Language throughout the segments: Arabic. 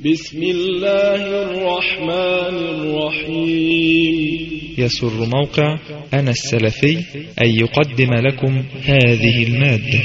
بسم الله الرحمن الرحيم. يسر موقع أنا السلفي أن يقدم لكم هذه المادة.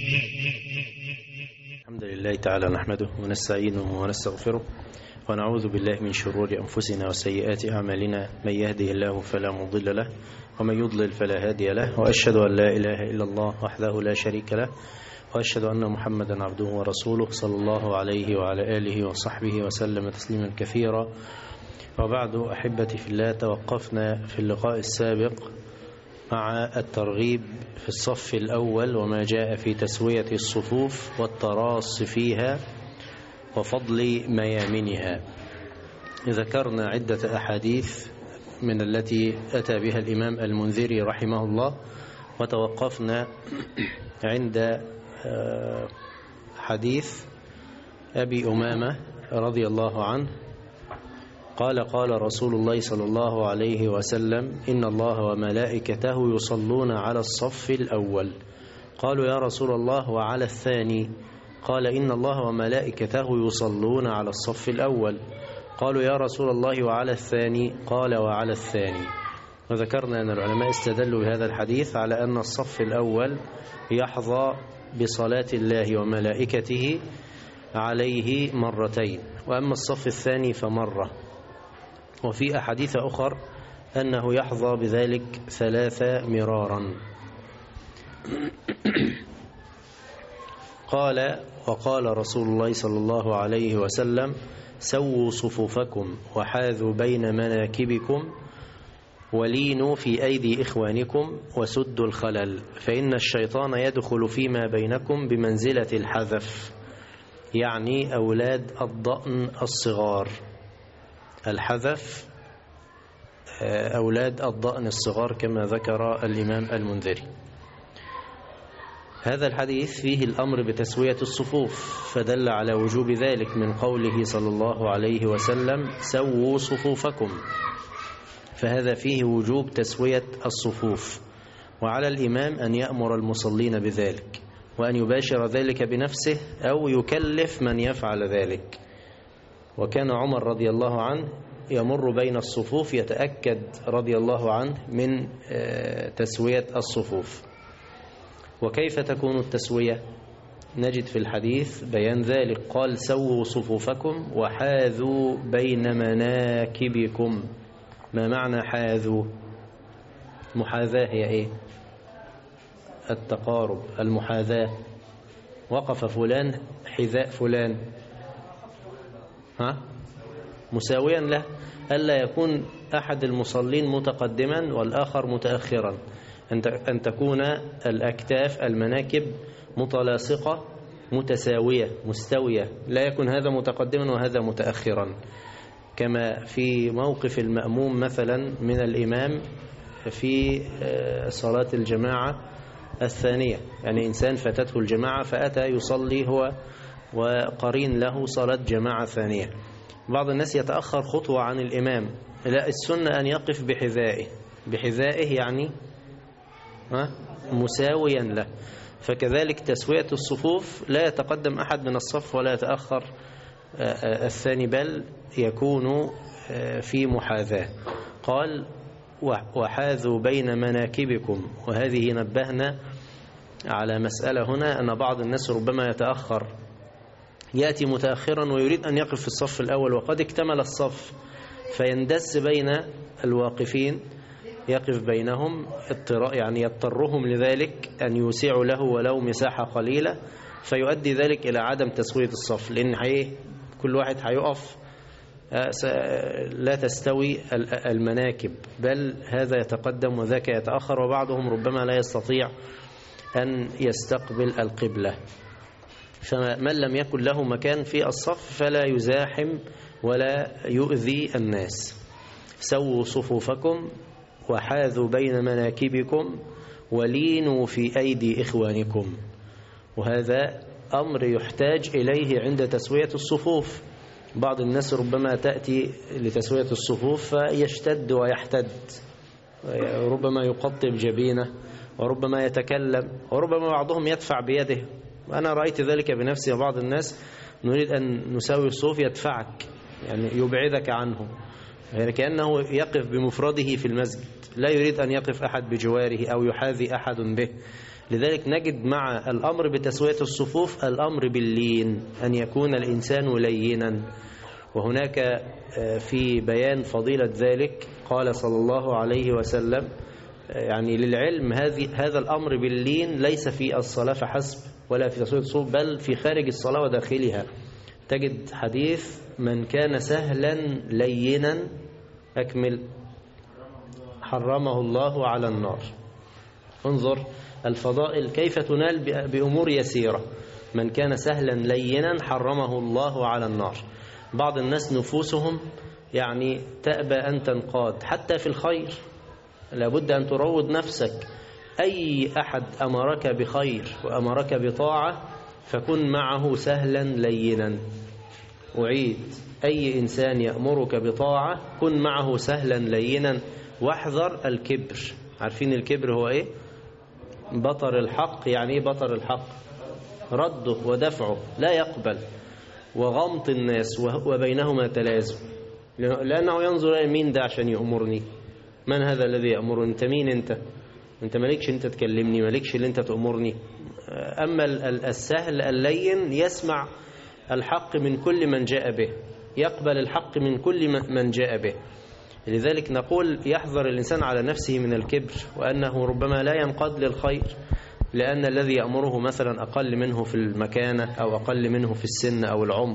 الحمد لله تعالى نحمده ونستعينه ونستغفره ونعوذ بالله من شرور أنفسنا وسيئات أعمالنا، من يهده الله فلا مضل له ومن يضلل فلا هادي له، وأشهد أن لا إله إلا الله وحده لا شريك له، وأشهد أن محمدا عبده ورسوله صلى الله عليه وعلى آله وصحبه وسلم تسليما كثيرا. وبعد، أحبتي في الله، توقفنا في اللقاء السابق مع الترغيب في الصف الأول وما جاء في تسوية الصفوف والتراص فيها وفضل ميامنها. ذكرنا عدة أحاديث من التي أتى بها الإمام المنذري رحمه الله، وتوقفنا عند حديث أبي أمامة رضي الله عنه قال: قال رسول الله صلى الله عليه وسلم: إن الله وملائكته يصلون على الصف الأول. قالوا: يا رسول الله وعلى الثاني؟ قال: إن الله وملائكته يصلون على الصف الأول. قالوا: يا رسول الله وعلى الثاني؟ قال: وعلى الثاني. وذكرنا أن العلماء استدلوا بهذا الحديث على أن الصف الأول يحظى بصلاة الله وملائكته عليه مرتين، وأما الصف الثاني فمرة. وفي أحاديث أخر أنه يحظى بذلك 3 مرارا. قال: وقال رسول الله صلى الله عليه وسلم: سووا صفوفكم وحاذوا بين مناكبكم ولينوا في أيدي إخوانكم وسدوا الخلل، فإن الشيطان يدخل فيما بينكم بمنزلة الحذف، يعني أولاد الضأن الصغار. الحذف أولاد الضأن الصغار كما ذكر الإمام المنذري. هذا الحديث فيه الأمر بتسوية الصفوف، فدل على وجوب ذلك من قوله صلى الله عليه وسلم: سووا صفوفكم، فهذا فيه وجوب تسوية الصفوف، وعلى الإمام أن يأمر المصلين بذلك، وأن يباشر ذلك بنفسه أو يكلف من يفعل ذلك. وكان عمر رضي الله عنه يمر بين الصفوف يتأكد رضي الله عنه من تسوية الصفوف. وكيف تكون التسوية؟ نجد في الحديث بيان ذلك. قال: سووا صفوفكم وحاذوا بين مناكبكم. ما معنى حاذوا؟ محاذاة هي ايه؟ التقارب، المحاذاة. وقف فلان حذاء فلان، مساويا له، ألا يكون أحد المصلين متقدما والآخر متأخرا، أن تكون الأكتاف المناكب متلاصقة متساوية مستوية، لا يكون هذا متقدما وهذا متأخرا، كما في موقف المأموم مثلا من الإمام في صلاة الجماعة الثانية. يعني إنسان فاتته الجماعة فأتى يصلي هو وقرين له صلاة جماعة ثانية. بعض الناس يتأخر خطوة عن الإمام، لا، السنة أن يقف بحذائه يعني مساويا له. فكذلك تسوية الصفوف، لا يتقدم أحد من الصف ولا يتأخر الثاني، بل يكون في محاذاة. قال: وحاذوا بين مناكبكم. وهذه نبهنا على مسألة هنا، أن بعض الناس ربما يتأخر، يأتي متأخرا ويريد أن يقف في الصف الأول وقد اكتمل الصف، فيندس بين الواقفين، يقف بينهم يعني يضطرهم لذلك أن يوسعوا له ولو مساحة قليلة، فيؤدي ذلك إلى عدم تسوية الصف، لأن كل واحد هيقف لا تستوي المناكب، بل هذا يتقدم وذاك يتأخر، وبعضهم ربما لا يستطيع أن يستقبل القبلة. فمن لم يكن له مكان في الصف فلا يزاحم ولا يؤذي الناس. سووا صفوفكم وحاذوا بين مناكبكم ولينوا في أيدي إخوانكم. وهذا أمر يحتاج إليه عند تسوية الصفوف. بعض الناس ربما تأتي لتسوية الصفوف فيشتد ويحتد، ربما يقطب جبينه، وربما يتكلم، وربما بعضهم يدفع بيده. وأنا رأيت ذلك بنفسي. بعض الناس نريد أن نساوي الصفوف يدفعك، يعني يبعدك عنه، يعني كأنه يقف بمفرده في المسجد، لا يريد أن يقف أحد بجواره أو يحاذي أحد به. لذلك نجد مع الأمر بتسوية الصفوف الأمر باللين، أن يكون الإنسان لينا. وهناك في بيان فضيلة ذلك قال صلى الله عليه وسلم، يعني للعلم هذا الأمر باللين ليس في الصلاة فحسب ولا في تسوية الصفوف، بل في خارج الصلاة وداخلها. تجد حديث من كان سهلا لينا أكمل حرمه الله على النار. انظر الفضائل كيف تنال بأمور يسيرة. من كان سهلا لينا حرمه الله على النار. بعض الناس نفوسهم يعني تأبى أن تنقاد حتى في الخير، لابد أن تروض نفسك. أي أحد أمرك بخير وأمرك بطاعة فكن معه سهلا لينا. أعيد، أي إنسان يأمرك بطاعة كن معه سهلا لينا، واحذر الكبر. عارفين الكبر هو إيه؟ بطر الحق. يعني إيه بطر الحق؟ رده ودفعه، لا يقبل، وغمط الناس وبينهما تلازم، لأنه ينظر مين ده عشان يأمرني؟ من هذا الذي يأمرني؟ أنت مين؟ أنت مالكش أنت تكلمني، مالكش اللي أنت تأمرني. أما السهل اللين يسمع الحق من كل من جاء به، يقبل الحق من كل من جاء به. لذلك نقول يحذر الإنسان على نفسه من الكبر، وأنه ربما لا ينقاد للخير، لأن الذي يأمره مثلا أقل منه في المكانة أو أقل منه في السن أو العمر،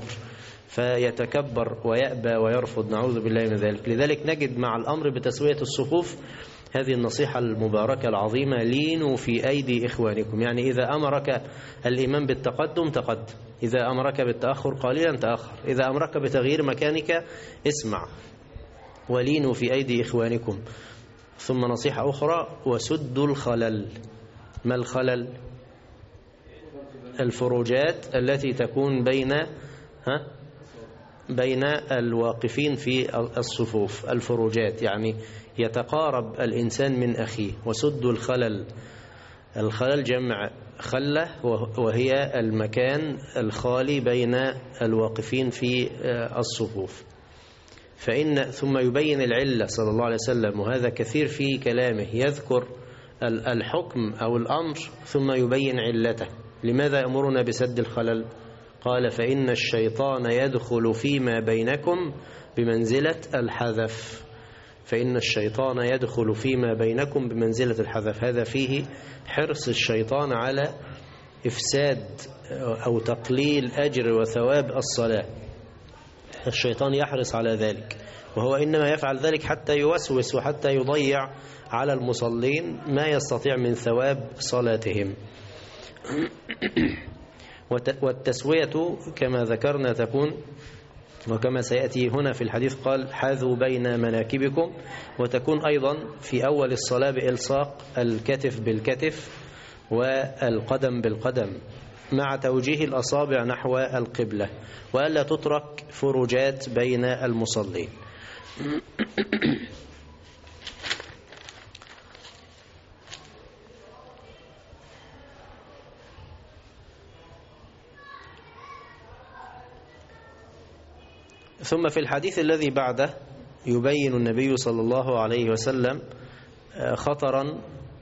فيتكبر ويأبى ويرفض، نعوذ بالله من ذلك. لذلك نجد مع الأمر بتسوية الصفوف هذه النصيحة المباركة العظيمة: لينوا في أيدي إخوانكم. يعني إذا أمرك الإمام بالتقدم تقدم، إذا أمرك بالتأخر قليلا تأخر، إذا أمرك بتغيير مكانك اسمع. ولينوا في أيدي إخوانكم. ثم نصيحة أخرى: وسدوا الخلل. ما الخلل؟ الفروجات التي تكون بين الواقفين في الصفوف. الفروجات يعني يتقارب الإنسان من أخيه. وسدوا الخلل. الخلل جمع خلة، وهي المكان الخالي بين الواقفين في الصفوف. ثم يبين العلة صلى الله عليه وسلم، وهذا كثير في كلامه، يذكر الحكم أو الأمر ثم يبين علته. لماذا يأمرنا بسد الخلل؟ قال: فإن الشيطان يدخل فيما بينكم بمنزلة الحذف. فإن الشيطان يدخل فيما بينكم بمنزلة الحذف. هذا فيه حرص الشيطان على إفساد أو تقليل أجر وثواب الصلاة. الشيطان يحرص على ذلك، وهو إنما يفعل ذلك حتى يوسوس وحتى يضيع على المصلين ما يستطيع من ثواب صلاتهم. والتسوية كما ذكرنا تكون، وكما سيأتي هنا في الحديث قال: حاذوا بين مناكبكم، وتكون أيضا في أول الصلاة بإلصاق الكتف بالكتف والقدم بالقدم، مع توجيه الأصابع نحو القبلة، وألا تترك فروجات بين المصلين. ثم في الحديث الذي بعده يبين النبي صلى الله عليه وسلم خطرا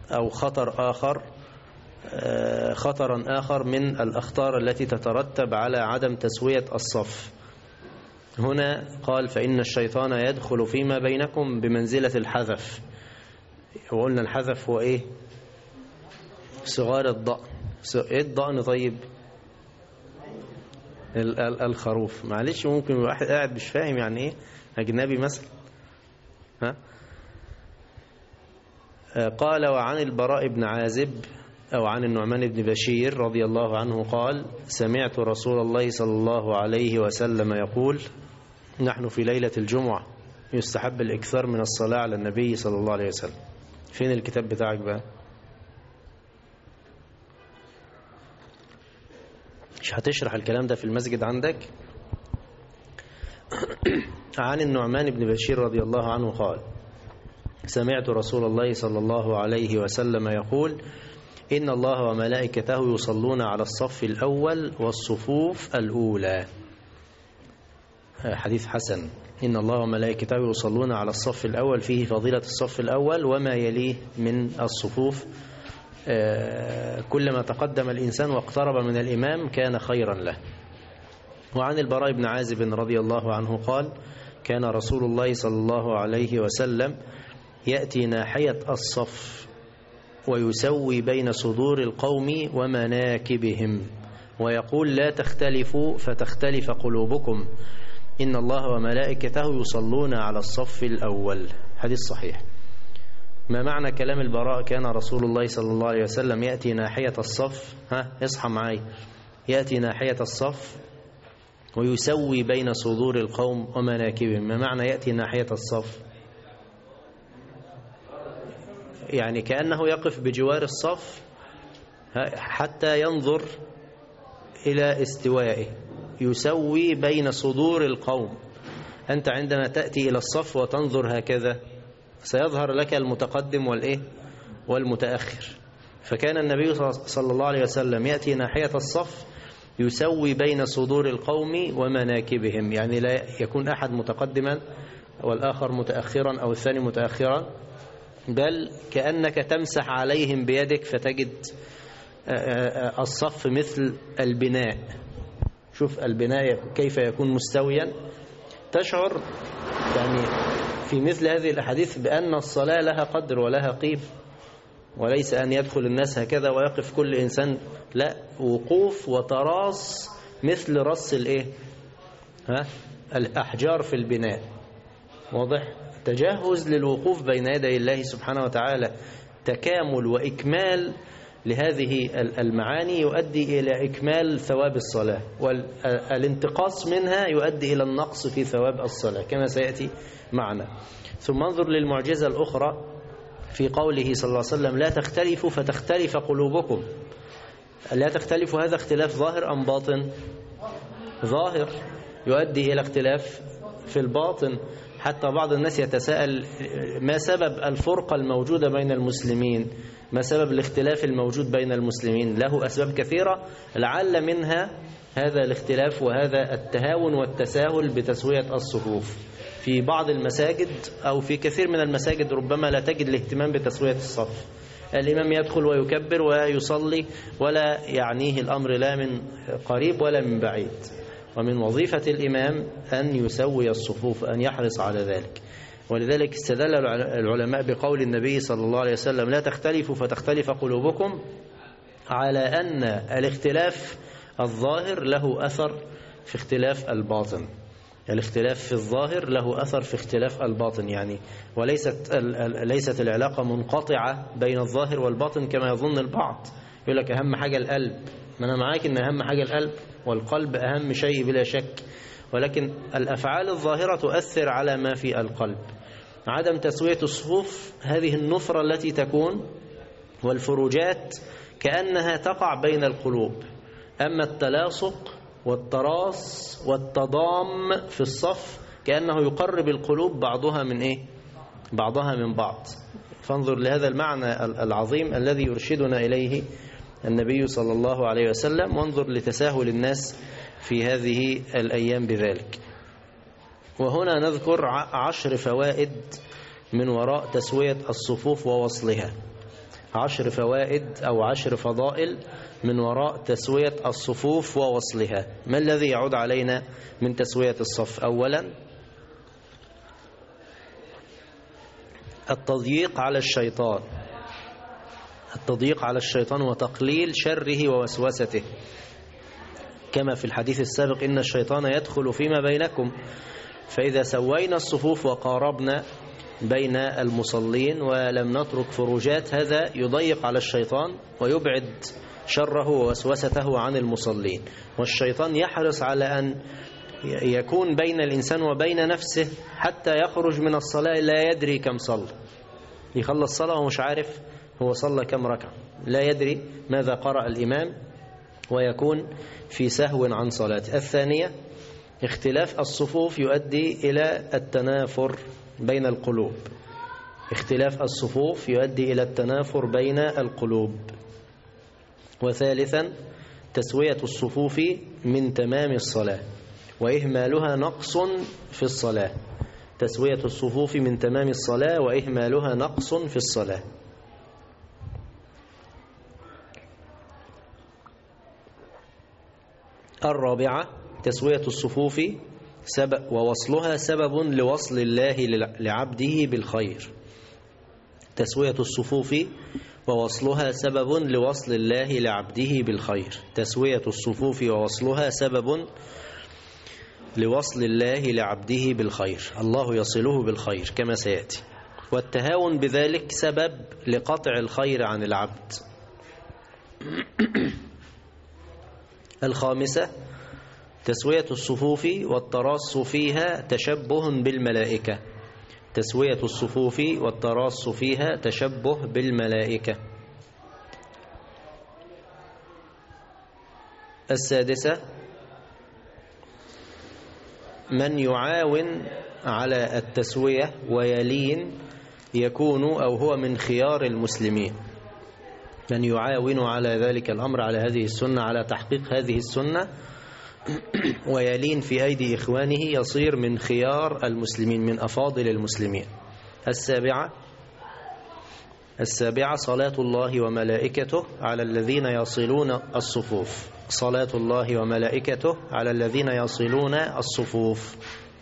آخر من الأخطار التي تترتب على عدم تسوية الصف. هنا قال: فإن الشيطان يدخل فيما بينكم بمنزلة الحذف. وقلنا الحذف هو إيه؟ صغار الضأن. إيه الضأن؟ طيب الخروف. معلش ممكن واحد قاعد مش فاهم يعني ايه اجنبي مثلا. قال: وعن البراء بن عازب او عن النعمان بن بشير رضي الله عنه قال: سمعت رسول الله صلى الله عليه وسلم يقول: نحن في ليلة الجمعة يستحب الإكثار من الصلاة على النبي صلى الله عليه وسلم. فين الكتاب بتاعك بقى؟ مش هتشرح الكلام ده في المسجد عندك؟ عن النعمان بن بشير رضي الله عنه قال: سمعت رسول الله صلى الله عليه وسلم يقول: إن الله وملائكته يصلون على الصف الأول والصفوف الأولى. حديث حسن: إن الله وملائكته يصلون على الصف الأول، فيه فضيلة الصف الأول وما يليه من الصفوف. كلما تقدم الإنسان واقترب من الإمام كان خيرا له. وعن البراء بن عازب رضي الله عنه قال: كان رسول الله صلى الله عليه وسلم يأتي ناحية الصف ويسوي بين صدور القوم ومناكبهم ويقول: لا تختلفوا فتختلف قلوبكم، إن الله وملائكته يصلون على الصف الأول. حديث صحيح. ما معنى كلام البراء كان رسول الله صلى الله عليه وسلم يأتي ناحية الصف؟ اصحى معي. يأتي ناحية الصف ويسوي بين صدور القوم ومناكبهم. ما معنى يأتي ناحية الصف؟ يعني كأنه يقف بجوار الصف حتى ينظر إلى استوائه. يسوي بين صدور القوم. أنت عندما تأتي إلى الصف وتنظر هكذا سيظهر لك المتقدم والمتأخر. فكان النبي صلى الله عليه وسلم يأتي ناحية الصف يسوي بين صدور القوم ومناكبهم، يعني لا يكون أحد متقدما والآخر متأخرا أو الثاني متأخرا، بل كأنك تمسح عليهم بيدك فتجد الصف مثل البناء. شوف البناء كيف يكون مستويا. تشعر يعني في مثل هذه الأحاديث بأن الصلاة لها قدر ولها قيمة، وليس أن يدخل الناس هكذا ويقف كل إنسان، لا، وقوف وتراص مثل رص الأحجار في البناء. واضح؟ تجهز للوقوف بين يدي الله سبحانه وتعالى، تكامل وإكمال لهذه المعاني يؤدي إلى إكمال ثواب الصلاة، والانتقاص منها يؤدي إلى النقص في ثواب الصلاة كما سيأتي معنا. ثم انظر للمعجزة الأخرى في قوله صلى الله عليه وسلم: لا تختلفوا فتختلف قلوبكم. لا تختلفوا، هذا اختلاف ظاهر أم باطن؟ ظاهر، يؤدي إلى اختلاف في الباطن. حتى بعض الناس يتساءل: ما سبب الفرقة الموجودة بين المسلمين؟ ما سبب الاختلاف الموجود بين المسلمين؟ له أسباب كثيرة، لعل منها هذا الاختلاف وهذا التهاون والتساهل بتسوية الصفوف. في بعض المساجد أو في كثير من المساجد ربما لا تجد الاهتمام بتسوية الصف. الإمام يدخل ويكبر ويصلي ولا يعنيه الأمر لا من قريب ولا من بعيد. ومن وظيفة الإمام أن يسوي الصفوف، أن يحرص على ذلك. ولذلك استدل العلماء بقول النبي صلى الله عليه وسلم: لا تختلفوا فتختلف قلوبكم، على أن الاختلاف الظاهر له أثر في اختلاف الباطن. الاختلاف في الظاهر له أثر في اختلاف الباطن، يعني ليست العلاقة منقطعة بين الظاهر والباطن كما يظن البعض. يقول لك أهم حاجة القلب. ما أنا معاك إن أهم حاجة القلب، والقلب أهم شيء بلا شك، ولكن الأفعال الظاهرة تؤثر على ما في القلب. عدم تسوية الصفوف، هذه النفرة التي تكون والفروجات كأنها تقع بين القلوب. أما التلاصق والتراص والتضام في الصف كأنه يقرب القلوب بعضها من بعض. فانظر لهذا المعنى العظيم الذي يرشدنا إليه النبي صلى الله عليه وسلم، وانظر لتساهل الناس في هذه الأيام بذلك. وهنا نذكر 10 فوائد من وراء تسوية الصفوف ووصلها. 10 فوائد أو 10 فضائل من وراء تسوية الصفوف ووصلها. ما الذي يعود علينا من تسوية الصف؟ أولا، التضييق على الشيطان وتقليل شره ووسوسته، كما في الحديث السابق: إن الشيطان يدخل فيما بينكم. فإذا سوينا الصفوف وقاربنا بين المصلين ولم نترك فروجات، هذا يضيق على الشيطان ويبعد شره ووسوسته عن المصلين. والشيطان يحرص على أن يكون بين الإنسان وبين نفسه حتى يخرج من الصلاة لا يدري كم صلى، يخلص صلاة ومش عارف هو صلى كم ركعة، لا يدري ماذا قرأ الإمام، ويكون في سهو عن صلاته. الثانية، اختلاف الصفوف يؤدي إلى التنافر بين القلوب. اختلاف الصفوف يؤدي إلى التنافر بين القلوب. وثالثا، تسوية الصفوف من تمام الصلاة. وإهمالها نقص في الصلاة. تسوية الصفوف من تمام الصلاة وإهمالها نقص في الصلاة. الرابعة تسوية الصفوف ووصلها سبب لوصل الله لعبده بالخير. تسوية الصفوف ووصلها سبب لوصل الله لعبده بالخير. تسوية الصفوف ووصلها سبب لوصل الله لعبده بالخير، الله يصله بالخير كما سيأتي. والتهاون بذلك سبب لقطع الخير عن العبد. الخامسة تسوية الصفوف والتراص فيها تشبه بالملائكة. تسوية الصفوف والتراص فيها تشبه بالملائكة. السادسة من يعاون على التسوية ويلين يكون أو هو من خيار المسلمين. من يعاون على ذلك الأمر، على هذه السنة، على تحقيق هذه السنة، ويلين في أيدي إخوانه يصير من خيار المسلمين، من أفاضل المسلمين. السابعة صلاة الله وملائكته على الذين يصلون الصفوف. صلاة الله وملائكته على الذين يصلون الصفوف.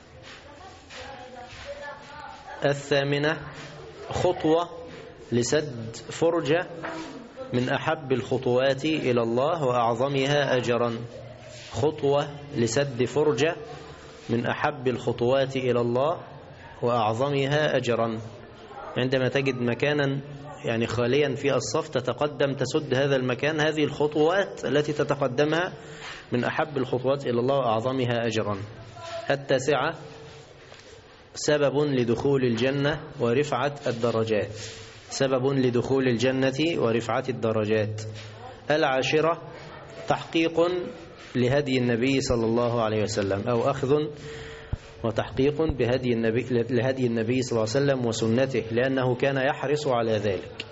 الثامنة خطوة لسد فرجة من أحب الخطوات إلى الله وأعظمها أجرا. خطوة لسد فرجة من أحب الخطوات إلى الله وأعظمها أجرا. عندما تجد مكانا يعني خاليا في الصف تتقدم تسد هذا المكان، هذه الخطوات التي تتقدمها من أحب الخطوات إلى الله وأعظمها أجرا. التاسعة سبب لدخول الجنة ورفعة الدرجات. سبب لدخول الجنة ورفعة الدرجات. العاشرة تحقيق لهدي النبي صلى الله عليه وسلم، أو أخذ وتحقيق لهدي النبي صلى الله عليه وسلم وسنته، لأنه كان يحرص على ذلك.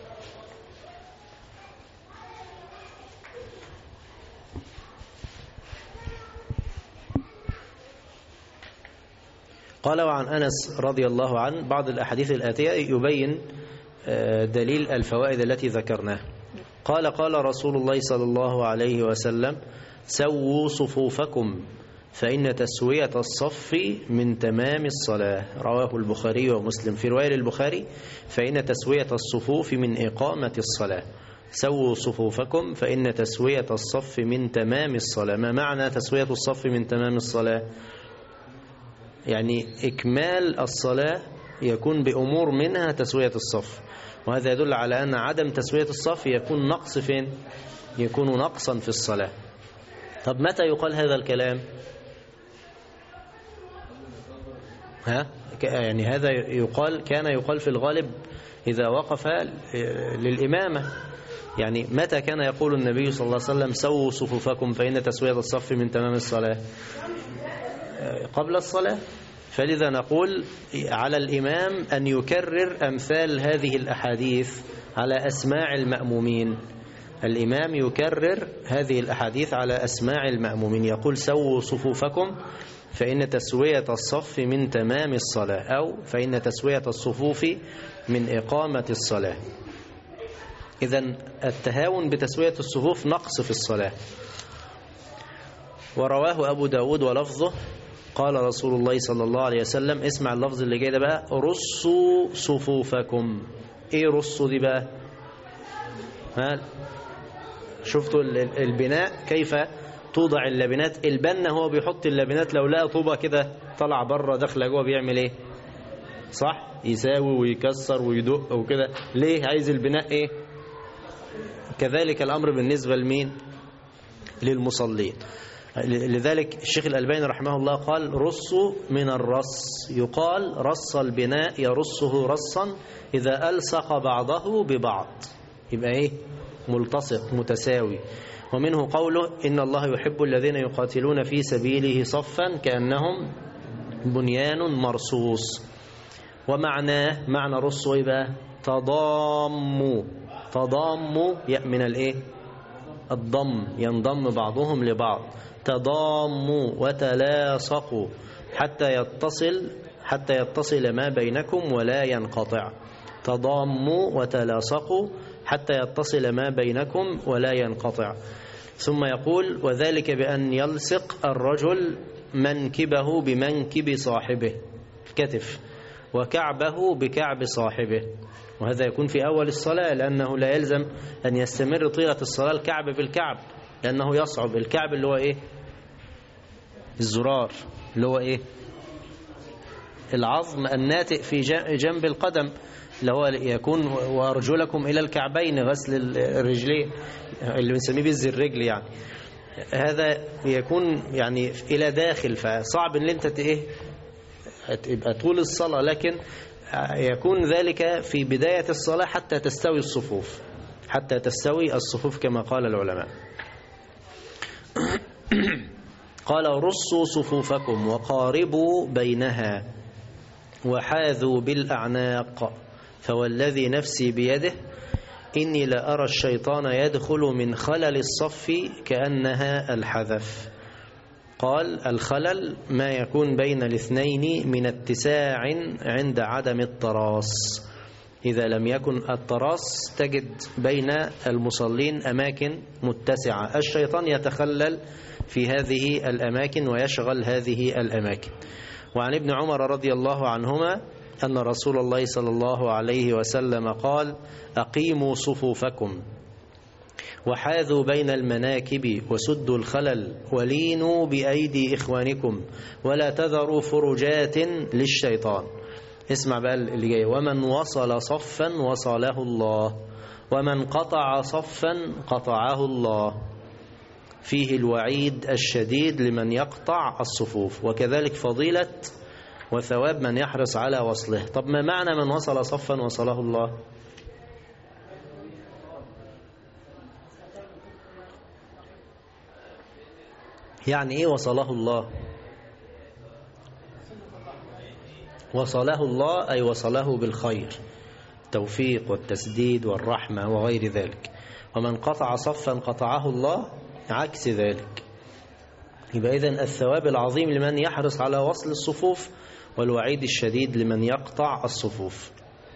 قال وعن أنس رضي الله عنه بعض الأحاديث الآتية يبين دليل الفوائد التي ذكرناها. قال قال رسول الله صلى الله عليه وسلم سووا صفوفكم فإن تسوية الصف من تمام الصلاة. رواه البخاري ومسلم. في رواية البخاري فإن تسوية الصفوف من إقامة الصلاة. سووا صفوفكم فإن تسوية الصف من تمام الصلاة. ما معنى تسوية الصف من تمام الصلاة؟ يعني إكمال الصلاة يكون بأمور منها تسوية الصف، وهذا يدل على أن عدم تسوية الصف يكون نقص فين؟ يكون نقصا في الصلاة. طب متى يقال هذا الكلام؟ يعني هذا كان يقال في الغالب إذا وقف للإمامة. يعني متى كان يقول النبي صلى الله عليه وسلم سووا صفوفكم فإن تسوية الصف من تمام الصلاة؟ قبل الصلاة. فلذا نقول على الإمام أن يكرر أمثال هذه الأحاديث على أسماع المأمومين. الإمام يكرر هذه الأحاديث على أسماع المأمومين، يقول سووا صفوفكم فإن تسوية الصف من تمام الصلاة، أو فإن تسوية الصفوف من إقامة الصلاة. إذن التهاون بتسوية الصفوف نقص في الصلاة. ورواه أبو داود ولفظه قال رسول الله صلى الله عليه وسلم، اسمع اللفظ اللي جاي ده بقى، رصوا صفوفكم. ايه رصوا دي بقى؟ شفتوا البناء كيف توضع اللبنات؟ البنا هو بيحط اللبنات، لو لقى طوبة كده طلع بره داخله جوه بيعمل ايه؟ صح؟ يساوي ويكسر ويدق وكده. ليه؟ عايز البناء ايه؟ كذلك الأمر بالنسبة لمين؟ للمصلين. لذلك الشيخ الألباني رحمه الله قال رصوا من الرص. يقال رص البناء يرصه رصا إذا ألصق بعضه ببعض، يبقى إيه؟ ملتصق متساوي. ومنه قوله إن الله يحب الذين يقاتلون في سبيله صفا كأنهم بنيان مرصوص. ومعناه معنى رصوا يبقى تضاموا. تضاموا من الإيه؟ الضم، ينضم بعضهم لبعض. تضاموا وتلاصقوا حتى يتصل ما بينكم ولا ينقطع. تضاموا وتلاصقوا حتى يتصل ما بينكم ولا ينقطع. ثم يقول: وذلك بأن يلصق الرجل منكبه بمنكب صاحبه، الكتف، وكعبه بكعب صاحبه. وهذا يكون في أول الصلاة، لأنه لا يلزم أن يستمر طيلة الصلاة الكعب بالكعب، لأنه يصعب. الكعب اللي هو إيه؟ الزرار، اللي هو إيه؟ العظم الناتئ في جنب القدم، اللي هو يكون وأرجلكم إلى الكعبين، غسل الرجلين اللي بنسميه بالزر الرجل يعني. هذا يكون يعني إلى داخل، فصعب ان انت تبقى طول الصلاة، لكن يكون ذلك في بداية الصلاة حتى تستوي الصفوف كما قال العلماء. قال: رصوا صفوفكم وقاربوا بينها وحاذوا بالأعناق، فوالذي نفسي بيده إني لأرى الشيطان يدخل من خلل الصف كأنها الحذف. قال: الخلل ما يكون بين الاثنين من اتساع عند عدم التراص. إذا لم يكن التراص تجد بين المصلين أماكن متسعة، الشيطان يتخلل في هذه الأماكن ويشغل هذه الأماكن. وعن ابن عمر رضي الله عنهما أن رسول الله صلى الله عليه وسلم قال: أقيموا صفوفكم وحاذوا بين المناكب وسدوا الخلل ولينوا بأيدي إخوانكم ولا تذروا فرجات للشيطان. اسمع بقى اللي جاي: ومن وصل صفا وصله الله ومن قطع صفا قطعه الله. فيه الوعيد الشديد لمن يقطع الصفوف، وكذلك فضيلة وثواب من يحرص على وصله. طب ما معنى من وصل صفا وصله الله؟ يعني ايه وصله الله؟ وصله الله أي وصله بالخير، التوفيق والتسديد والرحمة وغير ذلك. ومن قطع صفا قطعه الله عكس ذلك. يبقى إذن الثواب العظيم لمن يحرص على وصل الصفوف، والوعيد الشديد لمن يقطع الصفوف.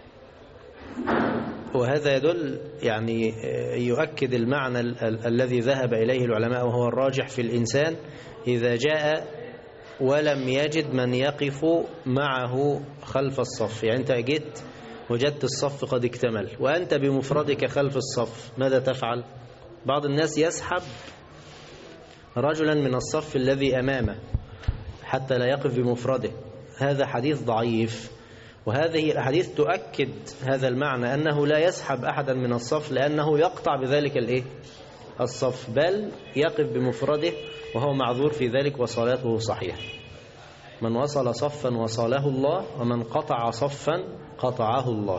وهذا يدل يعني يؤكد المعنى الذي ذهب إليه العلماء، وهو الراجح في الإنسان إذا جاء ولم يجد من يقف معه خلف الصف. يعني أنت جئت وجدت الصف قد اكتمل وأنت بمفردك خلف الصف، ماذا تفعل؟ بعض الناس يسحب رجلا من الصف الذي أمامه حتى لا يقف بمفرده. هذا حديث ضعيف، وهذه الأحاديث تؤكد هذا المعنى، أنه لا يسحب أحدا من الصف، لأنه يقطع بذلك الصف، بل يقف بمفرده وهو معذور في ذلك وصلاته صحيحة. من وصل صفا وصله الله ومن قطع صفا قطعه الله.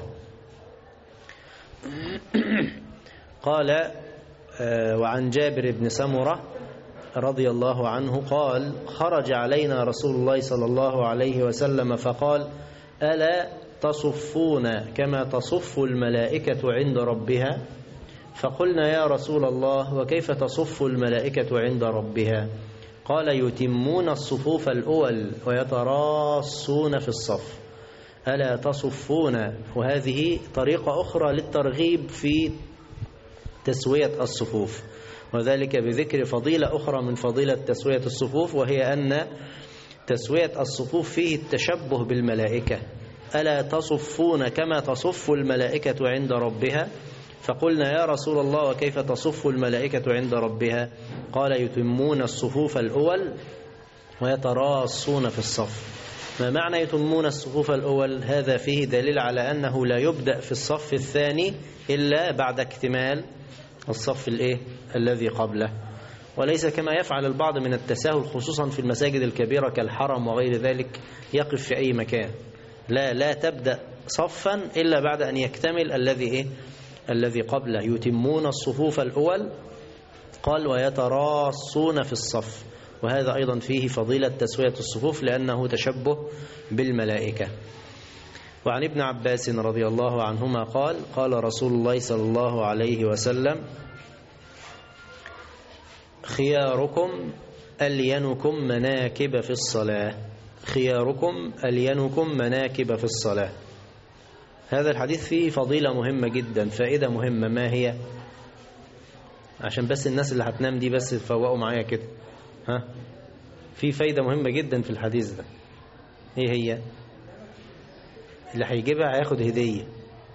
قال: وعن جابر بن سمرة رضي الله عنه قال: خرج علينا رسول الله صلى الله عليه وسلم فقال: ألا تصفون كما تصف الملائكة عند ربها؟ فقلنا: يا رسول الله وكيف تصف الملائكة عند ربها؟ قال: يتمون الصفوف الأول ويتراصون في الصف. ألا تصفون. وهذه طريقة أخرى للترغيب في تسوية الصفوف، وذلك بذكر فضيلة أخرى من فضيلة تسوية الصفوف، وهي أن تسوية الصفوف فيه التشبه بالملائكة. ألا تصفون كما تصف الملائكة عند ربها؟ فقلنا: يا رسول الله وكيف تصف الملائكة عند ربها؟ قال: يتمون الصفوف الأول ويتراصون في الصف. ما معنى يتمون الصفوف الأول؟ هذا فيه دليل على أنه لا يبدأ في الصف الثاني إلا بعد اكتمال الصف الذي قبله، وليس كما يفعل البعض من التساهل خصوصا في المساجد الكبيرة كالحرم وغير ذلك، يقف في أي مكان. لا تبدأ صفا إلا بعد أن يكتمل الذي قبله. يتمون الصفوف الأول، قال: ويتراصون في الصف. وهذا أيضا فيه فضيلة تسوية الصفوف لأنه تشبه بالملائكة. وعن ابن عباس رضي الله عنهما قال: قال رسول الله صلى الله عليه وسلم: خياركم ألينكم مناكب في الصلاة. خياركم ألينكم مناكب في الصلاة. هذا الحديث فيه فضيلة مهمة جدا، فائدة مهمة. ما هي؟ عشان بس الناس اللي هتنام دي بس تفوقوا معايا كده. ها، في فايدة مهمة جدا في الحديث ده. ايه هي؟ اللي هيجيبها هياخد هدية.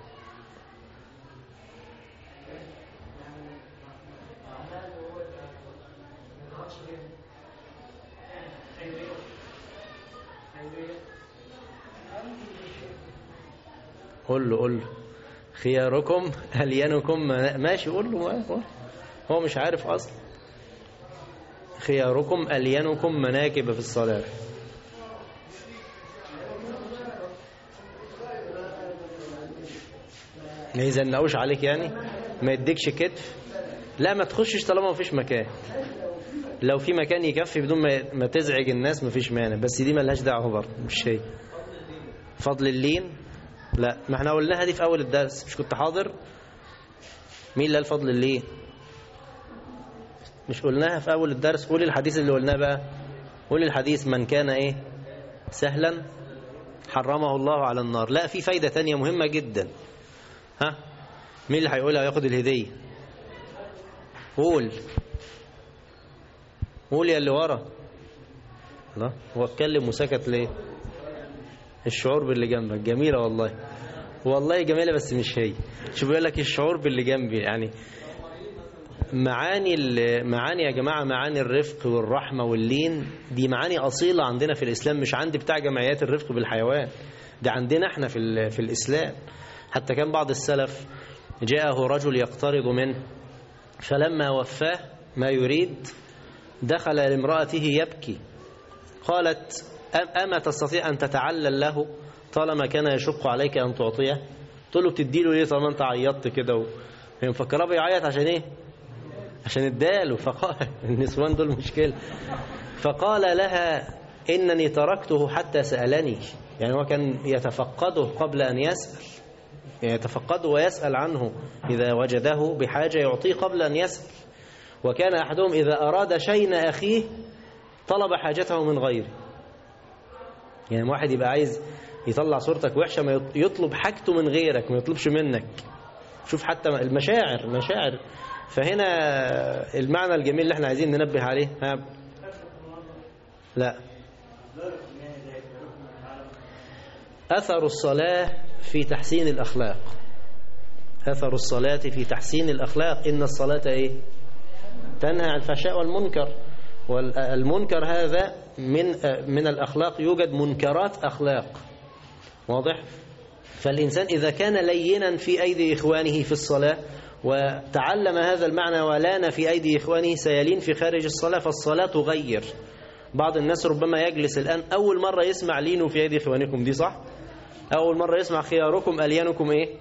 قول له خياركم ألينكم ماشي، قول له. هو مش عارف أصلا. خياركم ألينكم مناكب في الصلاة. ما يزنقوش عليك يعني، ما يديكش كتف. لا، ما تخشش طالما ما فيش مكان. لو في مكان يكفي بدون ما تزعج الناس ما فيش مانع، بس دي ملهاش دعوه برضه، مش شيء. فضل اللين، لا، ما احنا قلناها دي في اول الدرس، مش كنت حاضر؟ مين اللي قال فضل اللين؟ مش قلناها في اول الدرس؟ قول الحديث اللي قلناه بقى. قول الحديث: من كان ايه سهلا حرمه الله على النار. لا، في فايدة تانية مهمة جدا. ها، مين اللي هيقولها وياخد الهدية؟ قول يا اللي ورا. لا، هو اتكلم وسكت ليه؟ الشعور باللي جنبك جميلة والله جميلة، بس مش هي. شو بيقول لك؟ الشعور باللي جنبي. يعني معاني يا جماعة، معاني الرفق والرحمة واللين دي معاني أصيلة عندنا في الإسلام، مش عند بتاع جمعيات الرفق بالحيوان. ده عندنا احنا في الإسلام. حتى كان بعض السلف جاءه رجل يقترض منه، فلما وفاه ما يريد دخل لامرأته يبكي. قالت: أما تستطيع أن تتعلل له طالما كان يشق عليك أن تعطيه؟ تقول له: بتديله ليه طالما أنت عيطت كده؟ هي مفكرة بيعيط عشان إيه؟ عشان اداله. فقال النسوان دول مشكلة. فقال لها: إنني تركته حتى سألني. يعني هو كان يتفقده قبل أن يسأل، يعني يتفقده ويسأل عنه، إذا وجده بحاجة يعطيه قبل أن يسأل. وكان أحدهم إذا أراد شيء أخيه طلب حاجته من غيره. يعني واحد يبقى عايز يطلع صورتك وحشة، ما يطلب حاجته من غيرك، ما يطلبش منك. شوف حتى المشاعر. فهنا المعنى الجميل اللي احنا عايزين ننبه عليه. لا، أثر الصلاة في تحسين الأخلاق. أثر الصلاة في تحسين الأخلاق. إن الصلاة إيه؟ تنهى عن الفحشاء والمنكر. والمنكر هذا من الأخلاق. يوجد منكرات أخلاق، واضح؟ فالإنسان إذا كان لينا في أيدي إخوانه في الصلاة وتعلم هذا المعنى ولان في أيدي إخوانه، سيلين في خارج الصلاة، فالصلاة تغير. بعض الناس ربما يجلس الآن أول مرة يسمع لينوا في أيدي إخوانكم، دي صح؟ أول مرة يسمع خياركم ألينكم إيه؟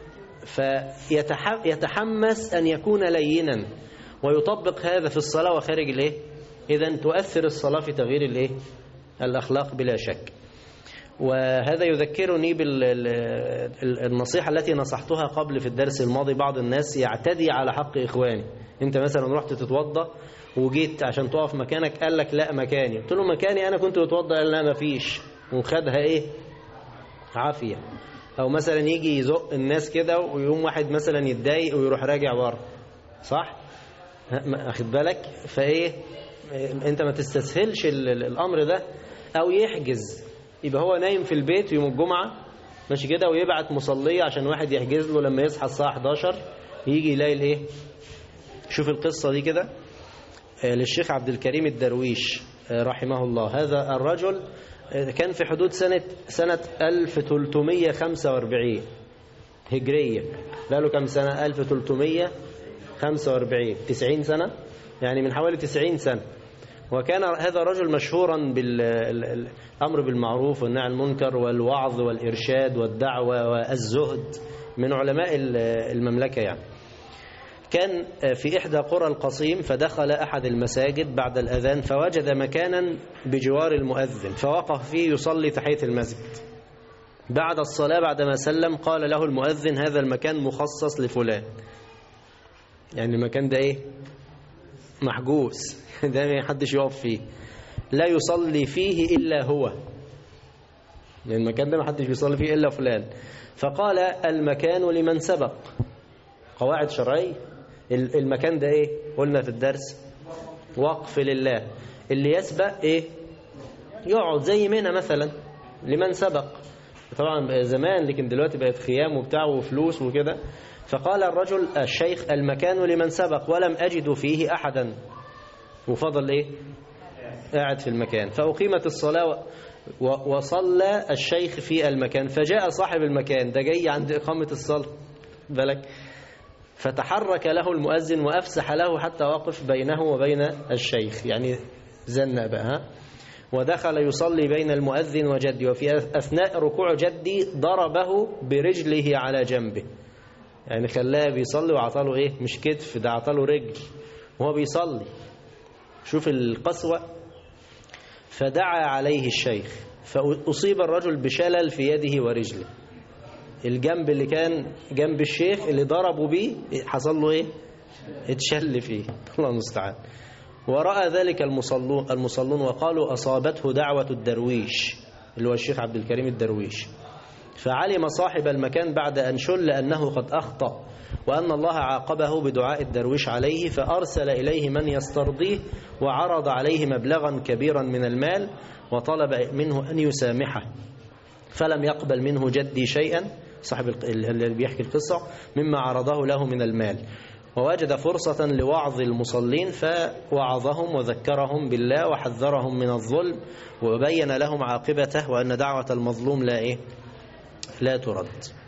فيتحمس أن يكون لينا ويطبق هذا في الصلاة وخارج الإيه؟ إذن تؤثر الصلاة في تغيير الإيه؟ الأخلاق بلا شك. وهذا يذكرني بالنصيحة التي نصحتها قبل في الدرس الماضي. بعض الناس يعتدي على حق إخواني. أنت مثلا رحت تتوضأ وجيت عشان تقف مكانك، قال لك: لا مكاني. قلت له: مكاني أنا كنت بتوضأ. قال: لا مفيش. وخدها إيه؟ عافية. أو مثلا يجي يزق الناس كده ويقوم واحد مثلا يتضايق ويروح راجع ورا، صح؟ أخد بالك؟ فإيه؟ أنت ما تستسهلش الأمر ده. أو يحجز، يبقى هو نايم في البيت يوم الجمعة ماشي كده، ويبعت مصلية عشان واحد يحجز له لما يصحى الساعة 11 يجي يلاقي الإيه؟ شوف القصة دي كده للشيخ عبد الكريم الدرويش رحمه الله. هذا الرجل كان في حدود سنة 1345 هجرية. بقى له كم سنة؟ 1345، 90 سنة، يعني من حوالي 90 سنة. وكان هذا الرجل مشهورا بالأمر بالمعروف والنهي عن المنكر والوعظ والإرشاد والدعوة والزهد، من علماء المملكة يعني. كان في إحدى قرى القصيم، فدخل أحد المساجد بعد الأذان فوجد مكانا بجوار المؤذن، فوقف فيه يصلي تحية المسجد. بعد الصلاة بعدما سلم قال له المؤذن: هذا المكان مخصص لفلان. يعني المكان ده إيه؟ محجوز ده ما حدش يقف فيه، لا يصلي فيه إلا هو، لأن المكان ده ما حدش بيصلي فيه إلا فلان. فقال المكان لمن سبق، قواعد شرعية. المكان ده إيه قلنا في الدرس؟ وقف لله. اللي يسبق إيه؟ يقعد زي منى مثلا لمن سبق، طبعا زمان، لكن دلوقتي بقت خيام وبتاع وفلوس وكده. فقال الرجل الشيخ المكان لمن سبق ولم أجد فيه أحدا، وفضل إيه؟ قاعد في المكان. فأقيمت الصلاة وصلى الشيخ في المكان، فجاء صاحب المكان ده جاي عند إقامة الصلاة بالك، فتحرك له المؤذن وأفسح له حتى وقف بينه وبين الشيخ، يعني زنق بقى. ودخل يصلي بين المؤذن وجدي، وفي أثناء ركوع جدي ضربه برجله على جنبه، يعني خلاه بيصلي وعطاله إيه؟ مش كتف، ده عطاله رجل وهو بيصلي. شوف القسوة. فدعا عليه الشيخ، فأصيب الرجل بشلل في يده ورجله. الجنب اللي كان جنب الشيخ اللي ضربوا بيه حصل له إيه؟ اتشل فيه، الله المستعان. ورأى ذلك المصلون وقالوا أصابته دعوة الدرويش، اللي هو الشيخ عبد الكريم الدرويش. فعلم صاحب المكان بعد أن شل أنه قد أخطأ، وأن الله عاقبه بدعاء الدرويش عليه، فأرسل إليه من يسترضيه، وعرض عليه مبلغا كبيرا من المال، وطلب منه أن يسامحه، فلم يقبل منه جدي شيئا، صاحب اللي بيحكي القصة، مما عرضه له من المال. ووجد فرصة لوعظ المصلين فوعظهم وذكرهم بالله وحذرهم من الظلم، وبين لهم عاقبته، وأن دعوة المظلوم لا ترد.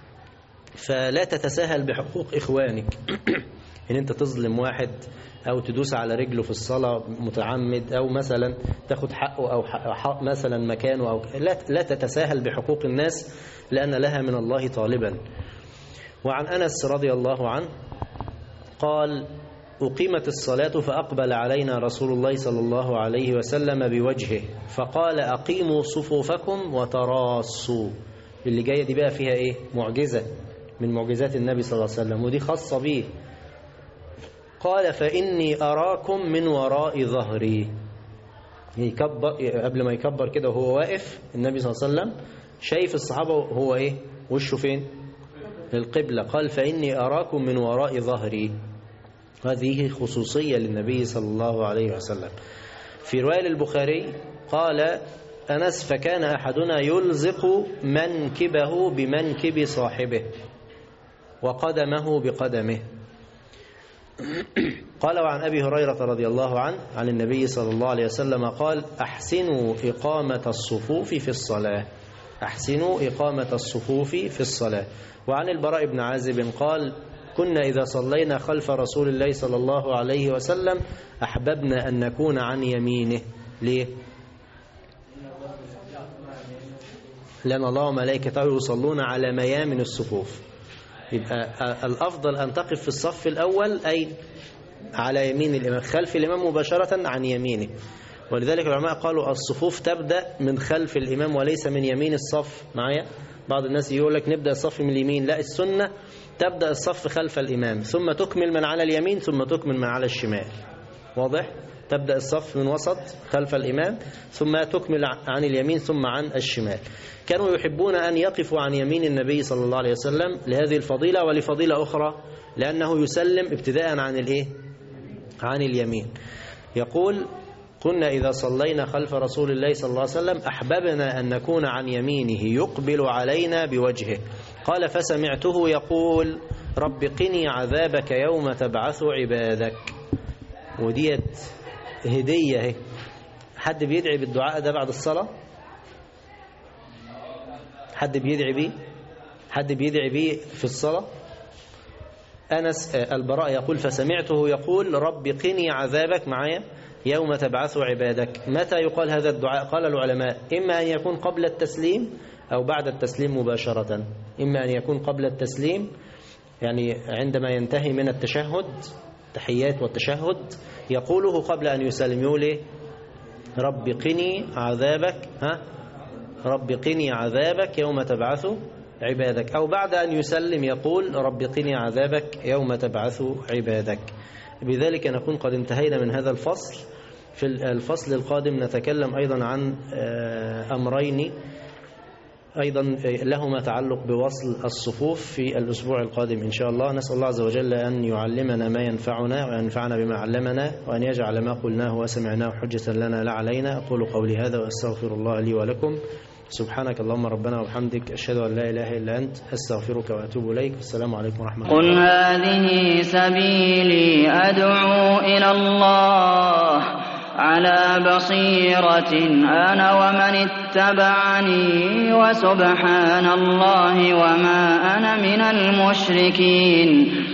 فلا تتساهل بحقوق إخوانك إن أنت تظلم واحد أو تدوس على رجله في الصلاة متعمد، أو مثلا تاخد حقه أو حق مثلا مكانه، أو لا تتساهل بحقوق الناس، لأن لها من الله طالبا. وعن أنس رضي الله عنه قال أقيمت الصلاة فأقبل علينا رسول الله صلى الله عليه وسلم بوجهه فقال أقيموا صفوفكم وتراصوا. اللي جاية دي بقى فيها إيه؟ معجزة من معجزات النبي صلى الله عليه وسلم، ودي خاصة به. قال فإني أراكم من وراء ظهري. يكبر قبل ما يكبر كده وهو واقف النبي صلى الله عليه وسلم شايف الصحابة وهو إيه؟ وشه فين؟ القبلة. قال فإني أراكم من وراء ظهري. هذه خصوصية للنبي صلى الله عليه وسلم. في رواية البخاري قال أنس فكان أحدنا يلزق منكبه بمنكب صاحبه وقدمه بقدمه. قال وعن أبي هريرة رضي الله عنه عن النبي صلى الله عليه وسلم قال أحسنوا إقامة الصفوف في الصلاة. أحسنوا إقامة الصفوف في الصلاة. وعن البراء بن عازب قال كنا إذا صلينا خلف رسول الله صلى الله عليه وسلم أحببنا أن نكون عن يمينه. ليه؟ لأن الله وملائكته يصلون على ميامن الصفوف. يبقى الأفضل أن تقف في الصف الأول أي على يمين الإمام، خلف الإمام مباشرة عن يمينه. ولذلك العلماء قالوا الصفوف تبدأ من خلف الإمام وليس من يمين الصف. معايا؟ بعض الناس يقول لك نبدأ الصف من اليمين، لا، السنة تبدأ الصف خلف الإمام ثم تكمل من على اليمين ثم تكمل من على الشمال. واضح؟ تبدأ الصف من وسط خلف الإمام ثم تكمل عن اليمين ثم عن الشمال. كانوا يحبون أن يقفوا عن يمين النبي صلى الله عليه وسلم لهذه الفضيلة ولفضيلة أخرى لأنه يسلم ابتداء عن الإيه؟ عن اليمين. يقول كنا إذا صلينا خلف رسول الله صلى الله عليه وسلم أحببنا أن نكون عن يمينه يقبل علينا بوجهه. قال فسمعته يقول رب قني عذابك يوم تبعث عبادك. وديت هدية اهي. حد بيدعي بالدعاء ده بعد الصلاة؟ حد بيدعي بيه؟ حد بيدعي بيه في الصلاة؟ أنس البراء يقول فسمعته يقول رب قني عذابك معايا يوم تبعث عبادك. متى يقال هذا الدعاء؟ قال العلماء إما أن يكون قبل التسليم أو بعد التسليم مباشرة. إما أن يكون قبل التسليم يعني عندما ينتهي من التشهد تحيات والتشهد يقوله قبل أن يسلم، يقول إيه؟ رب قني عذابك رب قني عذابك يوم تبعث عبادك. أو بعد أن يسلم يقول رب قني عذابك يوم تبعث عبادك. بذلك نكون قد انتهينا من هذا الفصل. في الفصل القادم نتكلم أيضا عن أمرين أيضا لهما تعلق بوصل الصفوف في الأسبوع القادم إن شاء الله. نسأل الله عز وجل أن يعلمنا ما ينفعنا وينفعنا بما علمنا، وأن يجعل ما قلناه وسمعناه حجة لنا لا علينا. أقول قولي هذا وأستغفر الله لي ولكم. سبحانك اللهم ربنا وبحمدك، أشهد أن لا إله إلا أنت، أستغفرك وأتوب إليك. السلام عليكم ورحمة الله. قل هذه سبيلي أدعو إلى الله على بصيرة أنا ومن اتبعني، وسبحان الله وما أنا من المشركين.